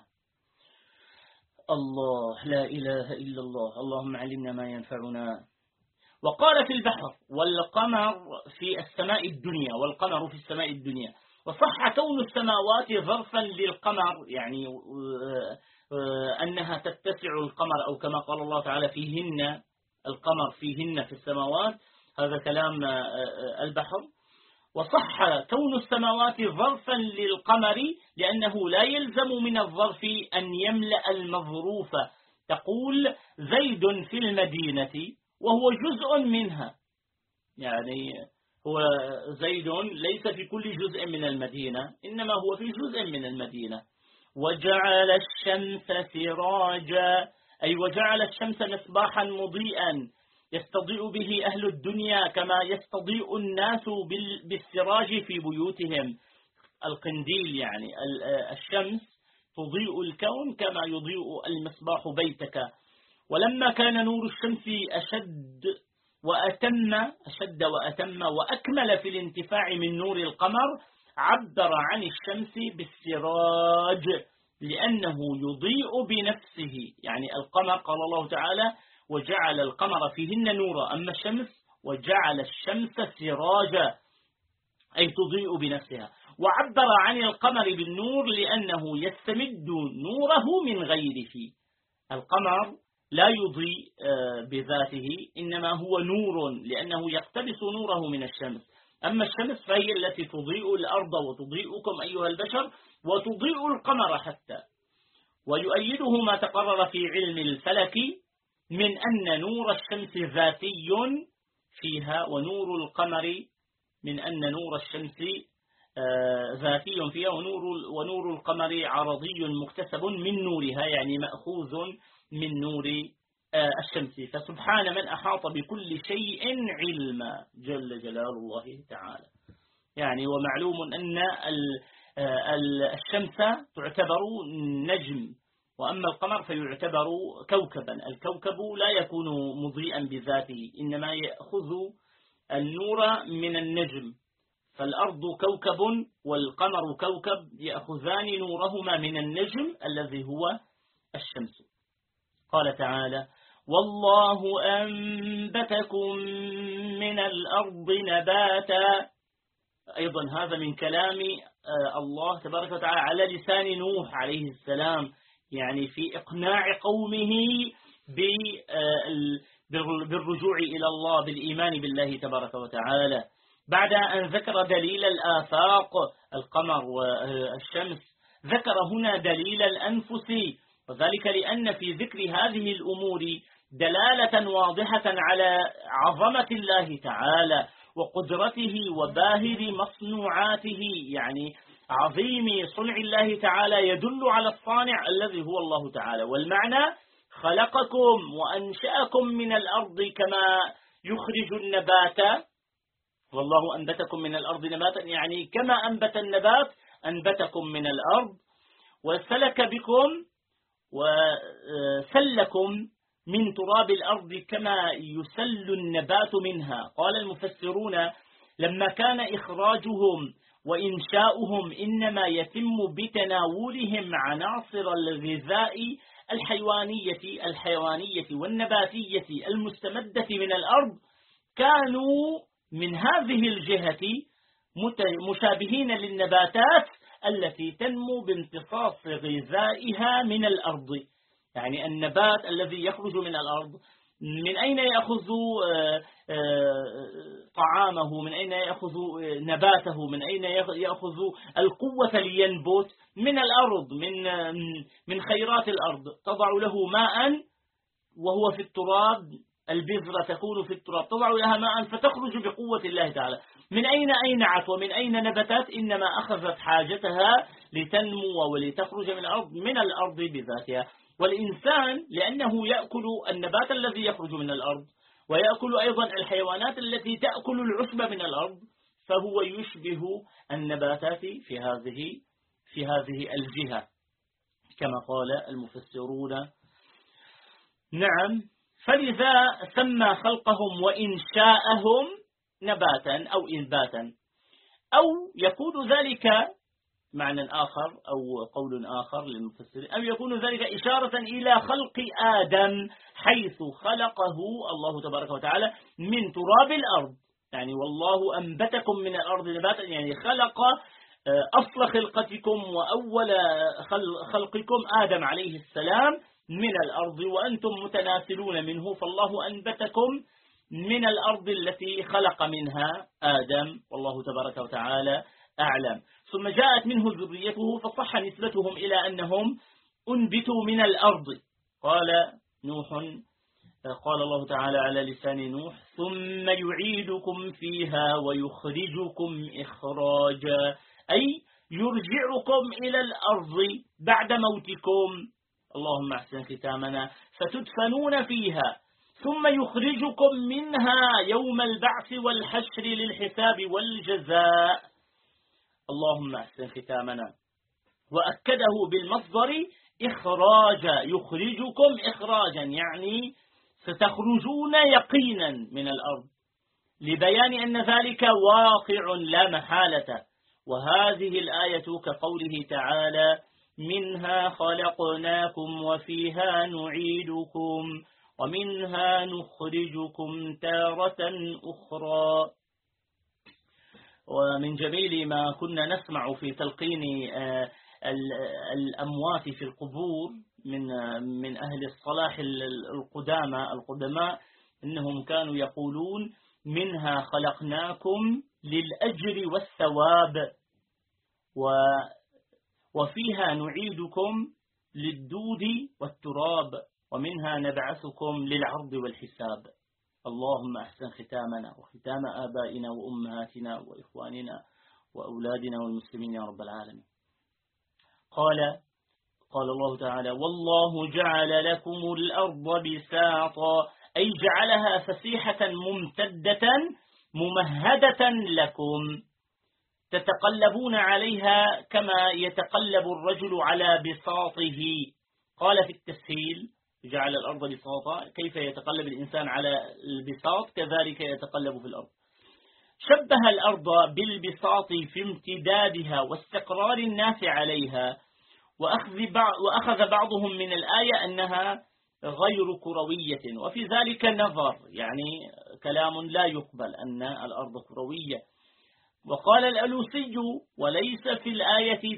الله، لا إله إلا الله، اللهم علمنا ما ينفعنا. وقال في البحر: والقمر في السماء الدنيا، والقمر في السماء الدنيا. وصح كون السماوات ظرفا للقمر، يعني أنها تتسع القمر، أو كما قال الله تعالى: فيهن، القمر فيهن في السماوات، هذا كلام البحر. وصح كون السماوات ظرفا للقمر لأنه لا يلزم من الظرف أن يملأ المظروف. تقول: زيد في المدينة، وهو جزء منها، يعني هو زيد ليس في كل جزء من المدينة، إنما هو في جزء من المدينة. وجعل الشمس سراجا، أي وجعل الشمس مصباحا مضيئا يستضيء به أهل الدنيا كما يستضيء الناس بالسراج في بيوتهم. القنديل، يعني الشمس تضيء الكون كما يضيء المصباح بيتك. ولما كان نور الشمس أشد وأتم وأكمل في الانتفاع من نور القمر، عبر عن الشمس بالسراج، لأنه يضيء بنفسه، يعني القمر قال الله تعالى وجعل القمر فيهن نورا، أما الشمس وجعل الشمس سراجا أي تضيء بنفسها. وعبر عن القمر بالنور لأنه يستمد نوره من غيره. القمر لا يضيء بذاته، إنما هو نور لأنه يقتبس نوره من الشمس. أما الشمس فهي التي تضيء الأرض وتضيئكم أيها البشر وتضيء القمر حتى. ويؤيده ما تقرر في علم الفلك من أن نور الشمس ذاتي فيها، ونور القمر من أن نور الشمس ذاتي فيها، ونور القمر عرضي مكتسب من نورها، يعني مأخوذ من نور الشمس. فسبحان من أحاط بكل شيء علما جل جلال الله تعالى. يعني ومعلوم أن الشمس تعتبر نجم، وأما القمر فيعتبر كوكبا. الكوكب لا يكون مضيئا بذاته، إنما يأخذ النور من النجم. فالأرض كوكب والقمر كوكب يأخذان نورهما من النجم الذي هو الشمس. قال تعالى والله أنبتكم من الأرض نباتا. أيضا هذا من كلام الله تبارك وتعالى على لسان نوح عليه السلام، يعني في إقناع قومه بالرجوع إلى الله، بالإيمان بالله تبارك وتعالى. بعد أن ذكر دليل الآفاق القمر والشمس، ذكر هنا دليل الأنفس، وذلك لأن في ذكر هذه الأمور دلالة واضحة على عظمة الله تعالى وقدرته وباهر مصنوعاته، يعني عظيم صنع الله تعالى يدل على الصانع الذي هو الله تعالى. والمعنى خلقكم وأنشأكم من الأرض كما يخرج النبات، والله أنبتكم من الأرض نباتا، يعني كما أنبت النبات أنبتكم من الأرض، وسلك بكم وسلكم من تراب الأرض كما يسل النبات منها. قال المفسرون لما كان إخراجهم وإنشاؤهم إنما يتم بتناولهم عناصر الغذاء الحيوانية والنباتية المستمدة من الأرض، كانوا من هذه الجهة مشابهين للنباتات التي تنمو بامتصاص غذائها من الأرض. يعني النبات الذي يخرج من الأرض من أين يأخذ طعامه، من أين يأخذ نباته، من أين يأخذ القوة لينبت؟ من الأرض، من خيرات الأرض. تضع له ماء وهو في التراب، البذرة تكون في التراب، تضع لها ماء فتخرج بقوة الله تعالى. من أين أينعت ومن أين نبتت؟ إنما أخذت حاجتها لتنمو ولتخرج من الأرض بذاتها. والإنسان لأنه يأكل النبات الذي يخرج من الأرض، ويأكل أيضا الحيوانات التي تأكل العشب من الأرض، فهو يشبه النباتات في هذه الجهة كما قال المفسرون. نعم، فلذا سمى خلقهم وإنشاءهم نباتا أو إنباتا، أو يكون ذلك معنى آخر أو قول آخر للمفسرين، أو يكون ذلك إشارة إلى خلق آدم حيث خلقه الله تبارك وتعالى من تراب الأرض. يعني والله أنبتكم من الأرض نباتا، يعني خلق أصل خلقتكم وأول خلقكم آدم عليه السلام من الأرض، وأنتم متناسلون منه، فالله أنبتكم من الأرض التي خلق منها آدم، والله تبارك وتعالى أعلم. ثم جاءت منه ذريته فصح نسبتهم إلى أنهم أنبتوا من الأرض. قال الله تعالى على لسان نوح ثم يعيدكم فيها ويخرجكم إخراجا، أي يرجعكم إلى الأرض بعد موتكم، اللهم احسن ختامنا، فتدفنون فيها ثم يخرجكم منها يوم البعث والحشر للحساب والجزاء، اللهم احسن ختامنا. وأكده بالمصدر إخراجا، يخرجكم إخراجا، يعني ستخرجون يقينا من الأرض، لبيان أن ذلك واقع لا محالة. وهذه الآية كقوله تعالى منها خلقناكم وفيها نعيدكم ومنها نخرجكم تارة أخرى. ومن جميل ما كنا نسمع في تلقين الأموات في القبور من أهل الصلاح القدماء إنهم كانوا يقولون منها خلقناكم للأجر والثواب وفيها نعيدكم للدود والتراب ومنها نبعثكم للعرض والحساب. اللهم أحسن ختامنا وختام آبائنا وأمهاتنا وإخواننا وأولادنا والمسلمين يا رب العالمين. قال الله تعالى: والله جعل لكم الأرض بساطا، أي جعلها فسيحة ممتدة ممهدة لكم تتقلبون عليها كما يتقلب الرجل على بساطه. قال في التسهيل: جعل الأرض بساطا، كيف يتقلب الإنسان على البساط كذلك يتقلب في الأرض. شبه الأرض بالبساط في امتدادها واستقرار الناس عليها، وأخذ بعضهم من الآية أنها غير كروية، وفي ذلك نظر، يعني كلام لا يقبل أن الأرض كروية. وقال الألوسي: وليس في الآية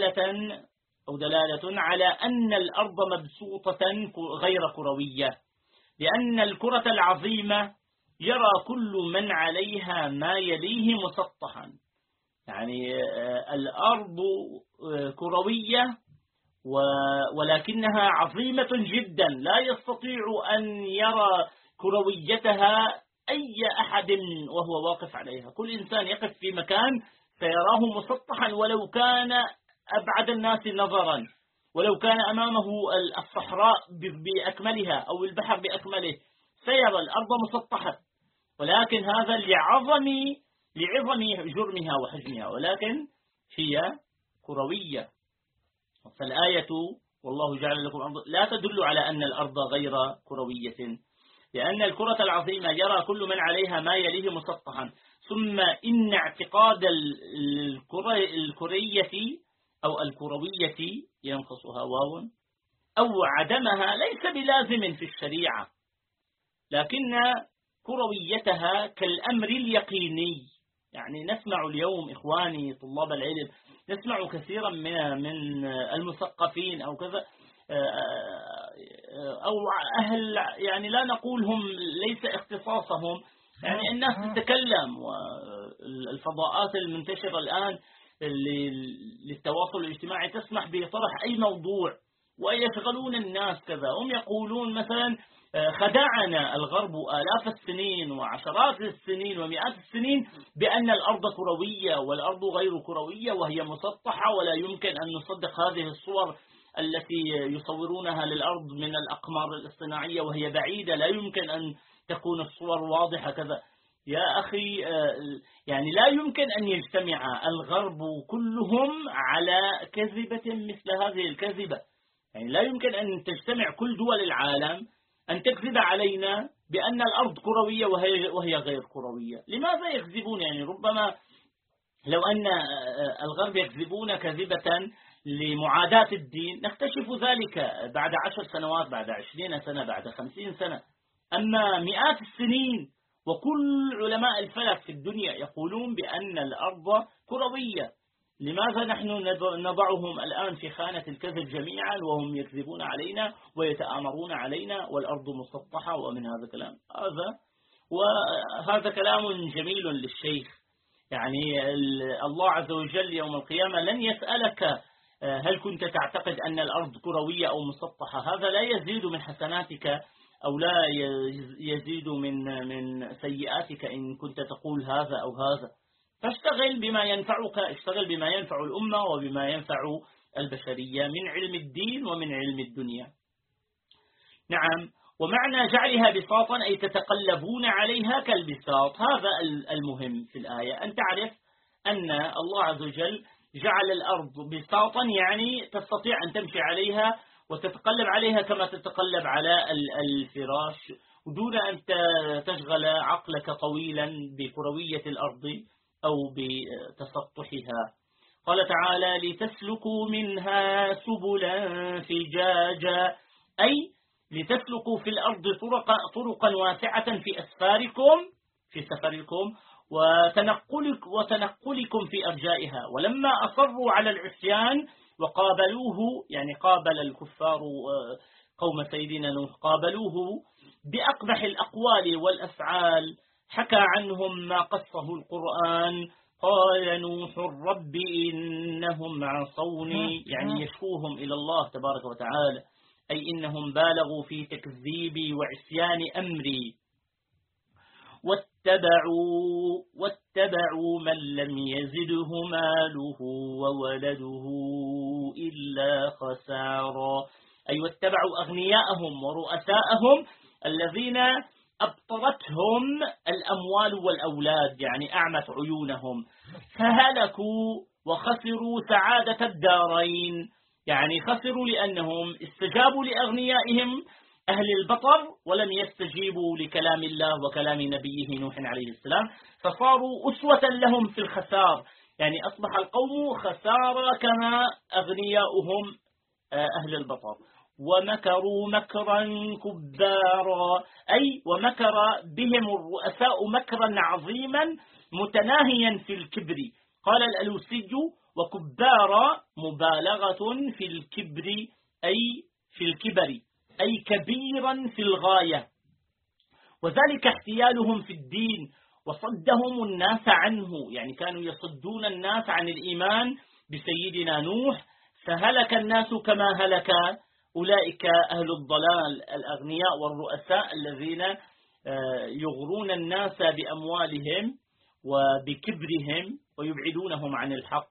دلالة على أن الأرض مبسوطة غير كروية، لأن الكرة العظيمة يرى كل من عليها ما يليه مسطحا. يعني الأرض كروية ولكنها عظيمة جدا، لا يستطيع أن يرى كرويتها أي أحد وهو واقف عليها. كل إنسان يقف في مكان سيراه مسطحا ولو كان أبعد الناس نظرا، ولو كان أمامه الصحراء بأكملها أو البحر بأكمله سيرى الأرض مسطحة، ولكن هذا لعظم جرمها وحجمها، ولكن هي كروية. فالآية والله جعل لكم الأرض لا تدل على أن الأرض غير كروية، لأن الكرة العظيمة يرى كل من عليها ما يليه مسطحا. ثم إن اعتقاد الكرية أو الكروية ينقصها واو أو عدمها ليس بلازم في الشريعة، لكن كرويتها كالأمر اليقيني. يعني نسمع اليوم إخواني طلاب العلم، نسمع كثيرا من المثقفين أو كذا أو أهل، يعني لا نقول هم ليس اختصاصهم، يعني الناس تتكلم، والفضاءات المنتشرة الآن للتواصل الاجتماعي تسمح بطرح أي موضوع ويشغلون الناس كذا. هم يقولون مثلا خدعنا الغرب آلاف السنين وعشرات السنين ومئات السنين بأن الأرض كروية والأرض غير كروية وهي مسطحة، ولا يمكن أن نصدق هذه الصور التي يصورونها للأرض من الأقمار الاصطناعية وهي بعيدة، لا يمكن أن تكون الصور واضحة كذا. يا أخي يعني لا يمكن أن يجتمع الغرب كلهم على كذبة مثل هذه الكذبة. يعني لا يمكن أن تجتمع كل دول العالم أن تكذب علينا بأن الأرض كروية وهي غير كروية. لماذا يكذبون؟ يعني ربما لو أن الغرب يكذبون كذبة لمعاداة الدين نكتشف ذلك بعد 10 سنوات، بعد 20 سنة، بعد 50 سنة. أما مئات السنين وكل علماء الفلك في الدنيا يقولون بأن الأرض كروية، لماذا نحن نضعهم الآن في خانة الكذب جميعا وهم يكذبون علينا ويتآمرون علينا والأرض مسطحة ومن هذا الكلام؟ وهذا كلام جميل للشيخ. يعني الله عز وجل يوم القيامة لن يسألك هل كنت تعتقد أن الأرض كروية أو مسطحة، هذا لا يزيد من حسناتك أو لا يزيد من سيئاتك إن كنت تقول هذا أو هذا. فاشتغل بما ينفعك، اشتغل بما ينفع الأمة وبما ينفع البشرية من علم الدين ومن علم الدنيا. نعم. ومعنى جعلها بساطا أي تتقلبون عليها كالبساط. هذا المهم في الآية، أن تعرف أن الله عز وجل جعل الأرض بساطا، يعني تستطيع أن تمشي عليها وتتقلب عليها كما تتقلب على الفراش، دون أن تشغل عقلك طويلا بكروية الأرض أو بتسطحها. قال تعالى لتسلكوا منها سبلا فجاجا، أي لتسلكوا في الأرض طرقا واسعة في سفركم وتنقلكم في أرجائها. ولما أصروا على العصيان وقابلوه، يعني قابل الكفار قوم سيدنا نوح، قابلوه بأقبح الأقوال والأفعال، حكى عنهم ما قصه القرآن. قال نوح رب إنهم عصوني، يعني يشكوهم إلى الله تبارك وتعالى، أي إنهم بالغوا في تكذيبي وعصيان أمري. واتبعوا من لم يزده ماله وولده إلا خسارا، أي واتبعوا أغنياءهم ورؤساءهم الذين أبطرتهم الأموال والأولاد، يعني أعمت عيونهم، فهلكوا وخسروا سعادة الدارين، يعني خسروا لأنهم استجابوا لأغنيائهم أهل البطر ولم يستجيبوا لكلام الله وكلام نبيه نوح عليه السلام، فصاروا أسوة لهم في الخسار، يعني أصبح القوم خسارة كما أغنياؤهم أهل البطر. ومكروا مكرا كبارا، أي ومكر بهم الرؤساء مكرا عظيما متناهيا في الكبر. قال الألوسي وكبارا مبالغة في الكبر، أي في الكبر، أي كبيرا في الغاية، وذلك احتيالهم في الدين وصدهم الناس عنه، يعني كانوا يصدون الناس عن الإيمان بسيدنا نوح، فهلك الناس كما هلك أولئك أهل الضلال الأغنياء والرؤساء الذين يغرون الناس بأموالهم وبكبرهم ويبعدونهم عن الحق.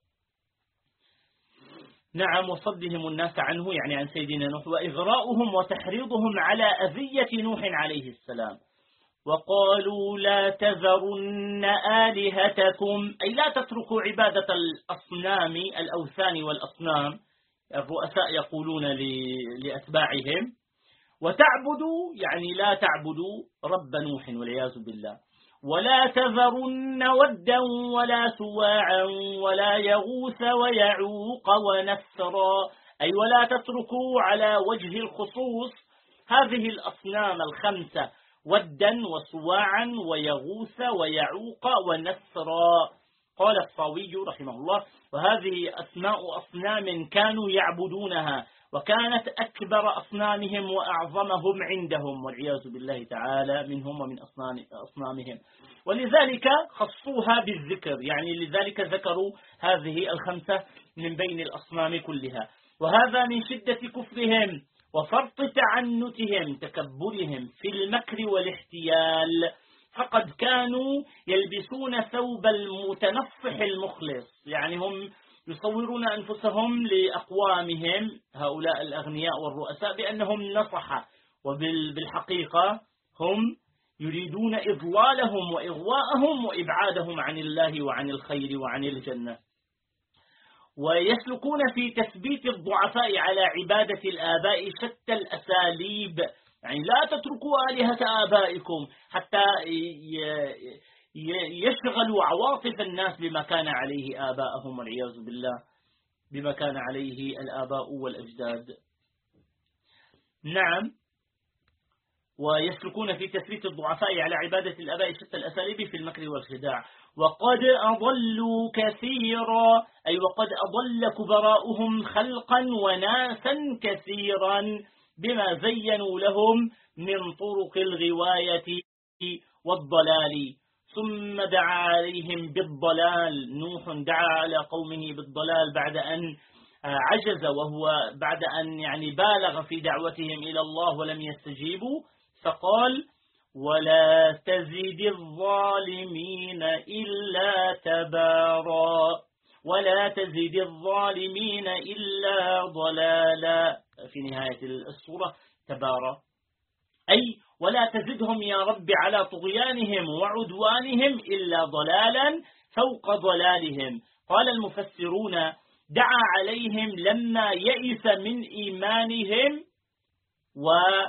نعم، وصدهم الناس عنه يعني عن سيدنا نوح، وإغراؤهم وتحريضهم على أذية نوح عليه السلام. وقالوا لا تذرن آلهتكم، أي لا تتركوا عبادة الأصنام الأوثان والأصنام، الرؤساء يقولون لأتباعهم، وتعبدوا يعني لا تعبدوا رب نوح والعياذ بالله. ولا تذرن ودا ولا سواعا ولا يغوث ويعوق ونسرا، أي ولا تتركوا على وجه الخصوص هذه الأصنام الخمسة، ودا وسواعا ويغوث ويعوق ونسرا. قال الصاوي رحمه الله وهذه أسماء أصنام كانوا يعبدونها، وكانت أكبر أصنامهم وأعظمهم عندهم والعياذ بالله تعالى منهم ومن أصنامهم، ولذلك خصوها بالذكر، يعني لذلك ذكروا هذه الخمسة من بين الأصنام كلها. وهذا من شدة كفرهم وفرط تعنتهم تكبرهم في المكر والاحتيال، فقد كانوا يلبسون ثوب المتنصح المخلص، يعني هم يصورون أنفسهم لأقوامهم هؤلاء الأغنياء والرؤساء بأنهم نصحة، وبالحقيقة هم يريدون إضلالهم وإغواءهم وإبعادهم عن الله وعن الخير وعن الجنة. ويسلكون في تثبيت الضعفاء على عبادة الآباء شتى الأساليب، يعني لا تتركوا آلهة آبائكم حتى يشغلوا عواطف الناس بما كان عليه آباءهم والعياذ بالله، بما كان عليه الآباء والأجداد. نعم، ويسلكون في تثبيت الضعفاء على عبادة الآباء شتى الأساليب في المكر والخداع. وقد أضلوا كثيرا، أي وقد أضل كبراؤهم خلقا وناسا كثيرا بما زينوا لهم من طرق الغواية والضلال. ثم دعا عليهم بالضلال، نوح دعا على قومه بالضلال بعد أن عجز، وهو بعد أن يعني بالغ في دعوتهم إلى الله ولم يستجيبوا، فقال ولا تزد الظالمين إلا تبارا، ولا تزد الظالمين إلا ضلالا في نهاية السورة تبارا، أي ولا تزدهم يا رب على طغيانهم وعدوانهم إلا ضلالا فوق ضلالهم. قال المفسرون دعا عليهم لما يئس من إيمانهم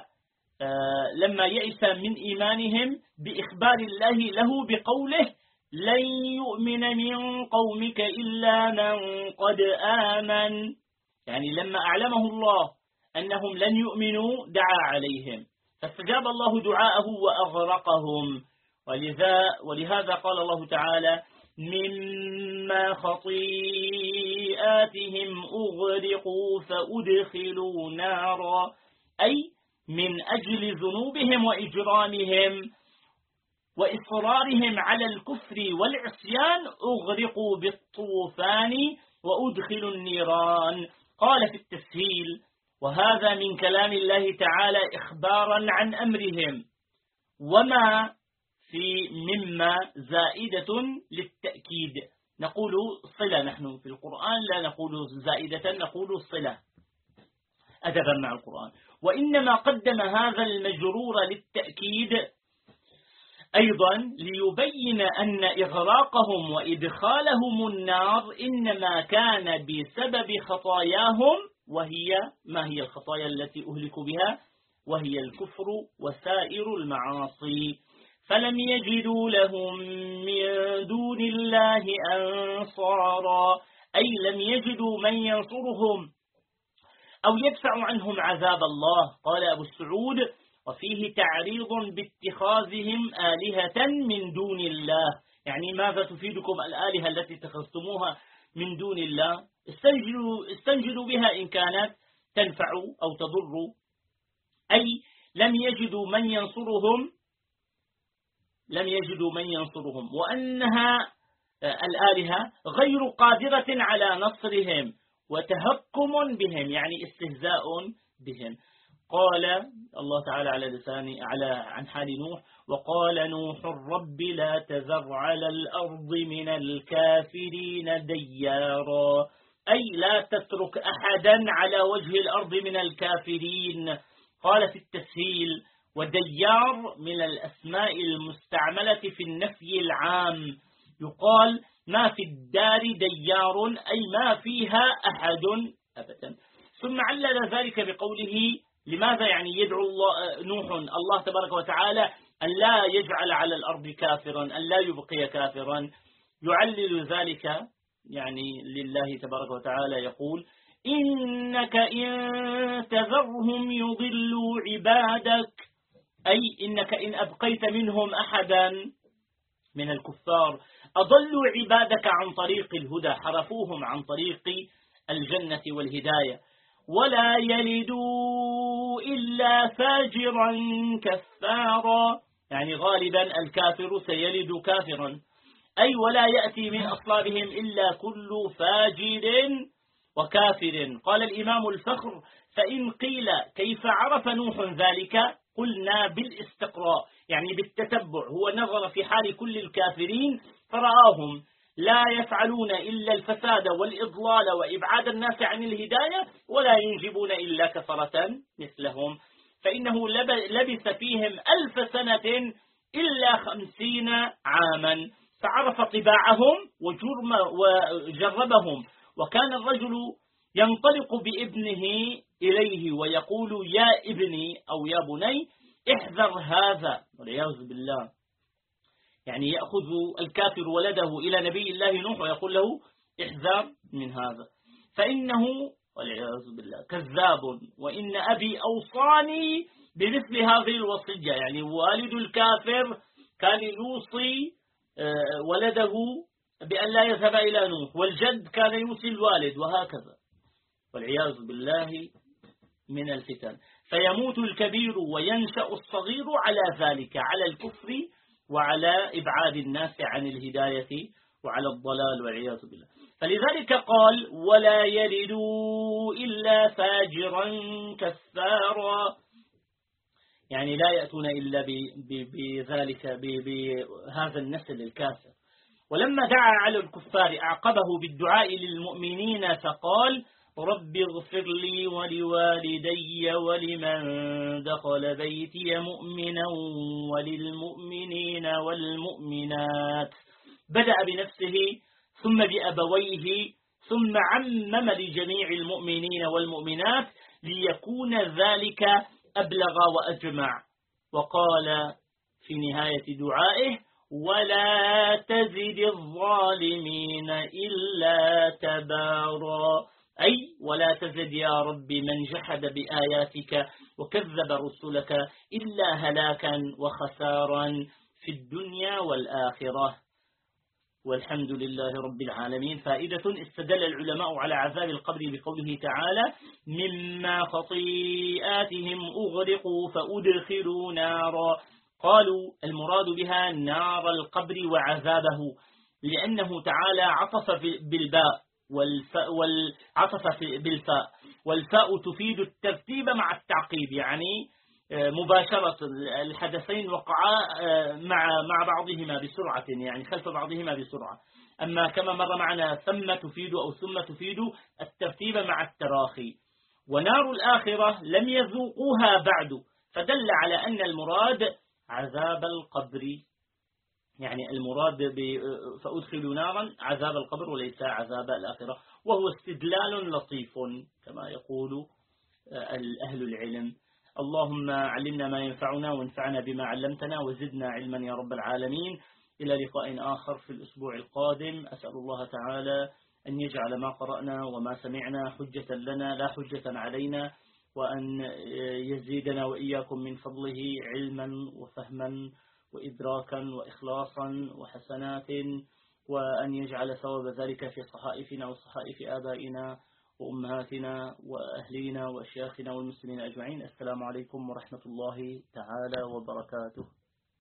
لما يئس من إيمانهم بإخبار الله له بقوله لن يؤمن من قومك إلا من قد آمن. يعني لما أعلمه الله أنهم لن يؤمنوا دعا عليهم، فاستجاب الله دعاءه وأغرقهم. ولهذا قال الله تعالى: مما خطيئاتهم أغرقوا فأدخلوا نارا، أي من أجل ذنوبهم وإجرامهم وإصرارهم على الكفر والعصيان أغرقوا بالطوفان وأدخلوا النيران. قال في التسهيل: وهذا من كلام الله تعالى إخبارا عن أمرهم، وما في مما زائدة للتأكيد. نقول صلة نحن في القرآن، لا نقول زائدة، نقول صلة أدبا مع القرآن. وإنما قدم هذا المجرور للتأكيد أيضا ليبين أن إغراقهم وإدخالهم النار إنما كان بسبب خطاياهم، وهي ما هي الخطايا التي أهلكوا بها؟ وهي الكفر وسائر المعاصي. فلم يجدوا لهم من دون الله أنصارا، أي لم يجدوا من ينصرهم أو يدفع عنهم عذاب الله. قال أبو السعود: وفيه تعريض باتخاذهم آلهة من دون الله. يعني ماذا تفيدكم الآلهة التي اتخذتموها من دون الله؟ استنجدوا بها إن كانت تنفع أو تضر. أي لم يجدوا من ينصرهم، وأنها الآلهة غير قادرة على نصرهم وتهكم بهم، يعني استهزاء بهم. قال الله تعالى عن حال نوح: وقال نوح رب لا تذر على الأرض من الكافرين ديارا، أي لا تترك أحدا على وجه الأرض من الكافرين. قال في التسهيل: وديار من الأسماء المستعملة في النفي العام، يقال ما في الدار ديار، أي ما فيها أحد أبدا. ثم علل ذلك بقوله: لماذا يعني يدعو نوح الله تبارك وتعالى أن لا يجعل على الأرض كافرا، أن لا يبقي كافرا؟ يعلل ذلك يعني لله تبارك وتعالى، يقول: إنك إن تذرهم يضلوا عبادك، أي إنك إن أبقيت منهم أحدا من الكفار أضلوا عبادك عن طريق الهدى، حرفوهم عن طريق الجنة والهداية. ولا يلدوا إلا فاجرا كفارا، يعني غالبا الكافر سيلد كافرا، أي ولا يأتي من أصلابهم إلا كل فاجر وكافر. قال الإمام الفخر: فإن قيل كيف عرف نوح ذلك؟ قلنا بالاستقراء، يعني بالتتبع. هو نظر في حال كل الكافرين فرآهم لا يفعلون إلا الفساد والإضلال وإبعاد الناس عن الهداية، ولا ينجبون إلا كفرة مثلهم، فإنه لبث فيهم 1000 سنة إلا 50 عاما، فعرف طباعهم وجربهم. وكان الرجل ينطلق بابنه إليه ويقول: يا ابني أو يا بني احذر هذا، والعياذ بالله. يعني يأخذ الكافر ولده إلى نبي الله نوح ويقول له: احذر من هذا، فإنه والعياذ بالله كذاب، وإن أبي أوصاني بمثل هذه الوصية. يعني والد الكافر كان يوصي ولده بأن لا يذهب إلى نوح، والجد كان يوصي الوالد، وهكذا والعياذ بالله من الفتن. فيموت الكبير وينشأ الصغير على ذلك، على الكفر وعلى إبعاد الناس عن الهداية وعلى الضلال والعياذ بالله. فلذلك قال: ولا يلدوا إلا فاجرا كفارا، يعني لا يأتون إلا بذلك بهذا النسل الكافر. ولما دعا على الكفار أعقبه بالدعاء للمؤمنين فقال: رب اغفر لي ولوالدي ولمن دخل بيتي مؤمنا وللمؤمنين والمؤمنات. بدأ بنفسه ثم بأبويه ثم عمم لجميع المؤمنين والمؤمنات ليكون ذلك أبلغ وأجمع. وقال في نهاية دعائه: ولا تزد الظالمين إلا تبارا. أي ولا تزد يا رب من جحد بآياتك وكذب رسلك إلا هلاكا وخسارا في الدنيا والآخرة. والحمد لله رب العالمين. فائدة: استدل العلماء على عذاب القبر بقوله تعالى: مما خطيئاتهم أغرقوا فأدخلوا نارا. قالوا المراد بها نار القبر وعذابه، لأنه تعالى عطف بالباء بالفاء، والفاء تفيد الترتيب مع التعقيب، يعني مباشرة الحدثين وقعا مع بعضهما بسرعة، يعني خلف بعضهما بسرعة. أما كما مر معنا ثم تفيد الترتيب مع التراخي. ونار الآخرة لم يذوقوها بعد، فدل على أن المراد عذاب القبر، يعني المراد فأدخلوا نارا عذاب القبر وليس عذاب الآخرة، وهو استدلال لطيف كما يقول أهل العلم. اللهم علمنا ما ينفعنا وانفعنا بما علمتنا وزدنا علما يا رب العالمين. إلى لقاء آخر في الأسبوع القادم. أسأل الله تعالى أن يجعل ما قرأنا وما سمعنا حجة لنا لا حجة علينا، وأن يزيدنا وإياكم من فضله علما وفهما وإدراكا وإخلاصا وحسنات، وأن يجعل ثواب ذلك في صحائفنا وصحائف آبائنا وأمهاتنا وأهلينا وأشياخنا والمسلمين أجمعين. السلام عليكم ورحمة الله تعالى وبركاته.